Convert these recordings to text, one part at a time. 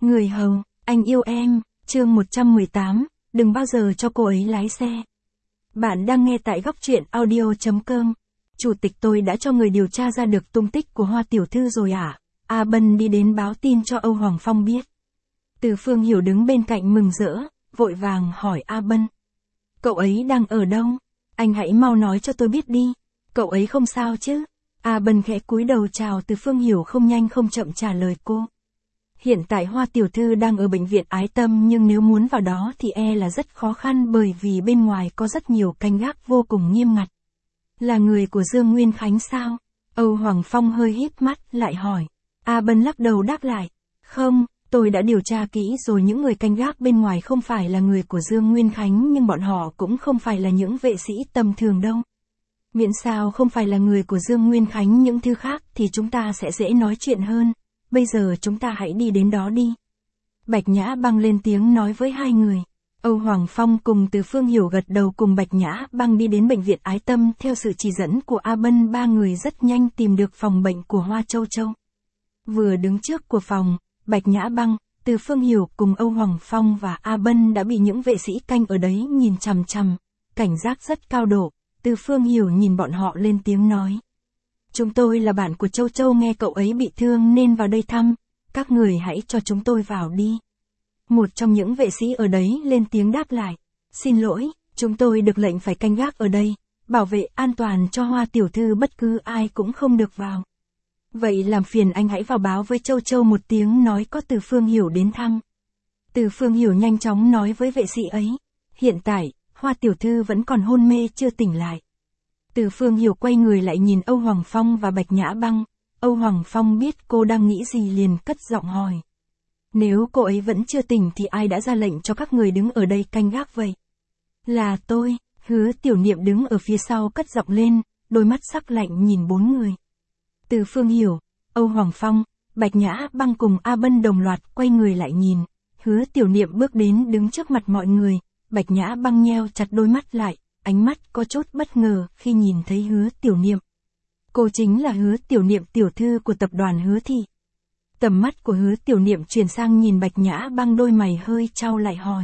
Người hầu, anh yêu em, chương 118, đừng bao giờ cho cô ấy lái xe. Bạn đang nghe tại góc truyện audio.com. Chủ tịch tôi đã cho người điều tra ra được tung tích của Hoa tiểu thư rồi à? A Bân đi đến báo tin cho Âu Hoàng Phong biết. Từ Phương Hiểu đứng bên cạnh mừng rỡ, vội vàng hỏi A Bân. Cậu ấy đang ở đâu? Anh hãy mau nói cho tôi biết đi. Cậu ấy không sao chứ? A Bân khẽ cúi đầu chào Từ Phương Hiểu không nhanh không chậm trả lời cô. Hiện tại Hoa tiểu thư đang ở bệnh viện Ái Tâm, nhưng nếu muốn vào đó thì là rất khó khăn bởi vì bên ngoài có rất nhiều canh gác vô cùng nghiêm ngặt. Là người của Dương Nguyên Khánh sao? Âu Hoàng Phong hơi híp mắt lại hỏi. A Bân lắc đầu đáp lại. Không, tôi đã điều tra kỹ rồi, những người canh gác bên ngoài không phải là người của Dương Nguyên Khánh, nhưng bọn họ cũng không phải là những vệ sĩ tầm thường đâu. Miễn sao không phải là người của Dương Nguyên Khánh, những thứ khác thì chúng ta sẽ dễ nói chuyện hơn. Bây giờ chúng ta hãy đi đến đó đi. Bạch Nhã Băng lên tiếng nói với hai người. Âu Hoàng Phong cùng Từ Phương Hiểu gật đầu cùng Bạch Nhã Băng đi đến bệnh viện Ái Tâm. Theo sự chỉ dẫn của A Bân, ba người rất nhanh tìm được phòng bệnh của Hoa Châu Châu. Vừa đứng trước của phòng, Bạch Nhã Băng, Từ Phương Hiểu cùng Âu Hoàng Phong và A Bân đã bị những vệ sĩ canh ở đấy nhìn chằm chằm, cảnh giác rất cao độ. Từ Phương Hiểu nhìn bọn họ lên tiếng nói. Chúng tôi là bạn của Châu Châu, nghe cậu ấy bị thương nên vào đây thăm, các người hãy cho chúng tôi vào đi. Một trong những vệ sĩ ở đấy lên tiếng đáp lại. Xin lỗi, chúng tôi được lệnh phải canh gác ở đây, bảo vệ an toàn cho Hoa tiểu thư, bất cứ ai cũng không được vào. Vậy làm phiền anh hãy vào báo với Châu Châu một tiếng nói có Từ Phương Hiểu đến thăm. Từ Phương Hiểu nhanh chóng nói với vệ sĩ ấy. Hiện tại, Hoa tiểu thư vẫn còn hôn mê chưa tỉnh lại. Từ Phương Hiểu quay người lại nhìn Âu Hoàng Phong và Bạch Nhã Băng. Âu Hoàng Phong biết cô đang nghĩ gì liền cất giọng hỏi. Nếu cô ấy vẫn chưa tỉnh thì ai đã ra lệnh cho các người đứng ở đây canh gác vậy? Là tôi. Hứa Tiểu Niệm đứng ở phía sau cất giọng lên, đôi mắt sắc lạnh nhìn bốn người. Từ Phương Hiểu, Âu Hoàng Phong, Bạch Nhã Băng cùng A Bân đồng loạt quay người lại nhìn. Hứa Tiểu Niệm bước đến đứng trước mặt mọi người. Bạch Nhã Băng nheo chặt đôi mắt lại, ánh mắt có chút bất ngờ khi nhìn thấy Hứa Tiểu Niệm. Cô chính là Hứa Tiểu Niệm, tiểu thư của tập đoàn Hứa Thị. Tầm mắt của Hứa Tiểu Niệm chuyển sang nhìn Bạch Nhã Băng, đôi mày hơi chau lại hỏi.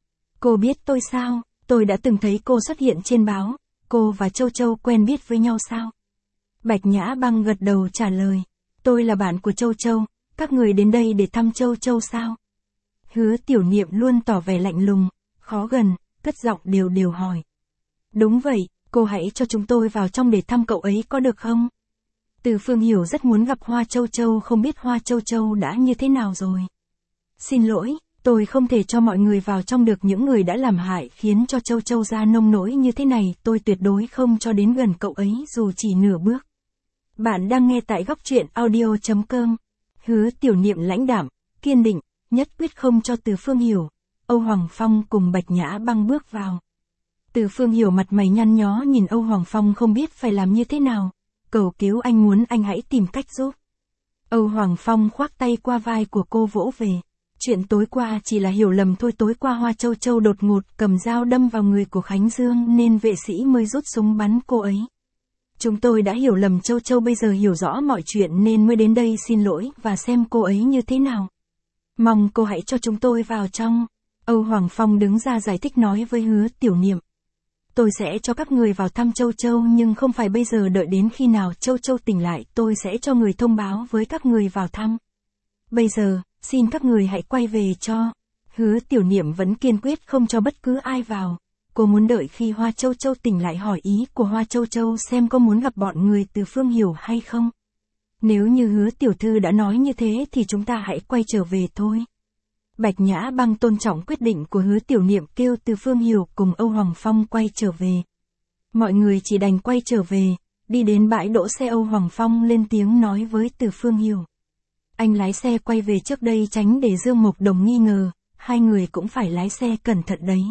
Cô biết tôi sao? Tôi đã từng thấy cô xuất hiện trên báo. Cô và Châu Châu quen biết với nhau sao? Bạch Nhã Băng gật đầu trả lời. Tôi là bạn của Châu Châu, các người đến đây để thăm Châu Châu sao? Hứa Tiểu Niệm luôn tỏ vẻ lạnh lùng, khó gần, cất giọng đều đều hỏi. Đúng vậy, cô hãy cho chúng tôi vào trong để thăm cậu ấy có được không? Từ Phương Hiểu rất muốn gặp Hoa Châu Châu, không biết Hoa Châu Châu đã như thế nào rồi. Xin lỗi, tôi không thể cho mọi người vào trong được, những người đã làm hại khiến cho Châu Châu ra nông nỗi như thế này, tôi tuyệt đối không cho đến gần cậu ấy dù chỉ nửa bước. Bạn đang nghe tại góc truyện audio.com. Hứa Tiểu Niệm lãnh đạm, kiên định, nhất quyết không cho Từ Phương Hiểu, Âu Hoàng Phong cùng Bạch Nhã Băng bước vào. Từ Phương Hiểu mặt mày nhăn nhó nhìn Âu Hoàng Phong không biết phải làm như thế nào. Cầu cứu anh, muốn anh hãy tìm cách giúp. Âu Hoàng Phong khoác tay qua vai của cô vỗ về. Chuyện tối qua chỉ là hiểu lầm thôi, tối qua Hoa Châu Châu đột ngột cầm dao đâm vào người của Khánh Dương nên vệ sĩ mới rút súng bắn cô ấy. Chúng tôi đã hiểu lầm, Châu Châu bây giờ hiểu rõ mọi chuyện nên mới đến đây xin lỗi và xem cô ấy như thế nào. Mong cô hãy cho chúng tôi vào trong. Âu Hoàng Phong đứng ra giải thích nói với Hứa Tiểu Niệm. Tôi sẽ cho các người vào thăm Châu Châu, nhưng không phải bây giờ, đợi đến khi nào Châu Châu tỉnh lại tôi sẽ cho người thông báo với các người vào thăm. Bây giờ, xin các người hãy quay về cho. Hứa Tiểu Niệm vẫn kiên quyết không cho bất cứ ai vào. Cô muốn đợi khi Hoa Châu Châu tỉnh lại hỏi ý của Hoa Châu Châu xem có muốn gặp bọn người Từ Phương Hiểu hay không. Nếu như Hứa tiểu thư đã nói như thế thì chúng ta hãy quay trở về thôi. Bạch Nhã Băng tôn trọng quyết định của Hứa Tiểu Niệm, kêu Từ Phương Hiểu cùng Âu Hoàng Phong quay trở về. Mọi người chỉ đành quay trở về, đi đến bãi đỗ xe. Âu Hoàng Phong lên tiếng nói với Từ Phương Hiểu. Anh lái xe quay về trước đây tránh để Dương Mộc Đồng nghi ngờ, hai người cũng phải lái xe cẩn thận đấy.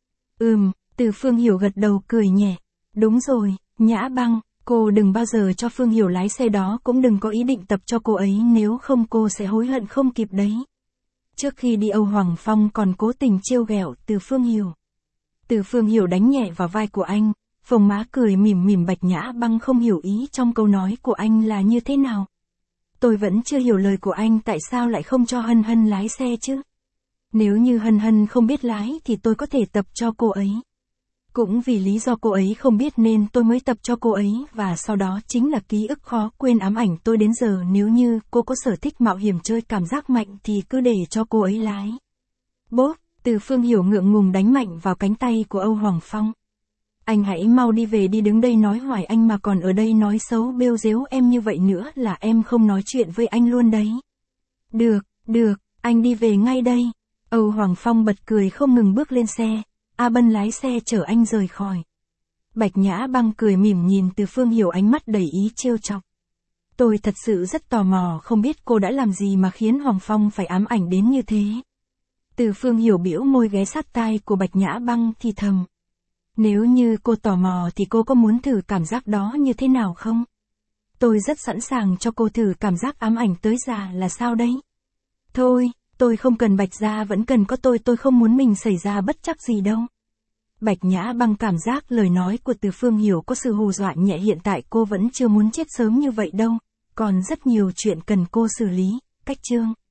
Từ Phương Hiểu gật đầu cười nhẹ. Đúng rồi, Nhã Băng, cô đừng bao giờ cho Phương Hiểu lái xe đó, cũng đừng có ý định tập cho cô ấy, nếu không cô sẽ hối hận không kịp đấy. Trước khi đi Âu Hoàng Phong còn cố tình trêu ghẹo Từ Phương Hiểu. Từ Phương Hiểu đánh nhẹ vào vai của anh, phồng má cười mỉm mỉm. Bạch Nhã Băng không hiểu ý trong câu nói của anh là như thế nào. Tôi vẫn chưa hiểu lời của anh tại sao lại không cho Hân Hân lái xe chứ. Nếu như Hân Hân không biết lái thì tôi có thể tập cho cô ấy. Cũng vì lý do cô ấy không biết nên tôi mới tập cho cô ấy, và sau đó chính là ký ức khó quên ám ảnh tôi đến giờ. Nếu như cô có sở thích mạo hiểm chơi cảm giác mạnh thì cứ để cho cô ấy lái. Bốp, Từ Phương Hiểu ngượng ngùng đánh mạnh vào cánh tay của Âu Hoàng Phong. Anh hãy mau đi về đi, đứng đây nói hoài anh mà còn ở đây nói xấu bêu dếu em như vậy nữa là em không nói chuyện với anh luôn đấy. Được, anh đi về ngay đây. Âu Hoàng Phong bật cười không ngừng bước lên xe. A Bân lái xe chở anh rời khỏi. Bạch Nhã Băng cười mỉm nhìn Từ Phương Hiểu, ánh mắt đầy ý trêu chọc. Tôi thật sự rất tò mò, không biết cô đã làm gì mà khiến Hoàng Phong phải ám ảnh đến như thế. Từ Phương Hiểu bĩu môi ghé sát tai của Bạch Nhã Băng thì thầm. Nếu như cô tò mò thì cô có muốn thử cảm giác đó như thế nào không? Tôi rất sẵn sàng cho cô thử cảm giác ám ảnh tới già là sao đấy. Thôi, tôi không cần Bạch gia vẫn cần có tôi không muốn mình xảy ra bất trắc gì đâu. Bạch Nhã Băng cảm giác lời nói của Từ Phương Hiểu có sự hù dọa nhẹ, hiện tại cô vẫn chưa muốn chết sớm như vậy đâu, còn rất nhiều chuyện cần cô xử lý. Cách chương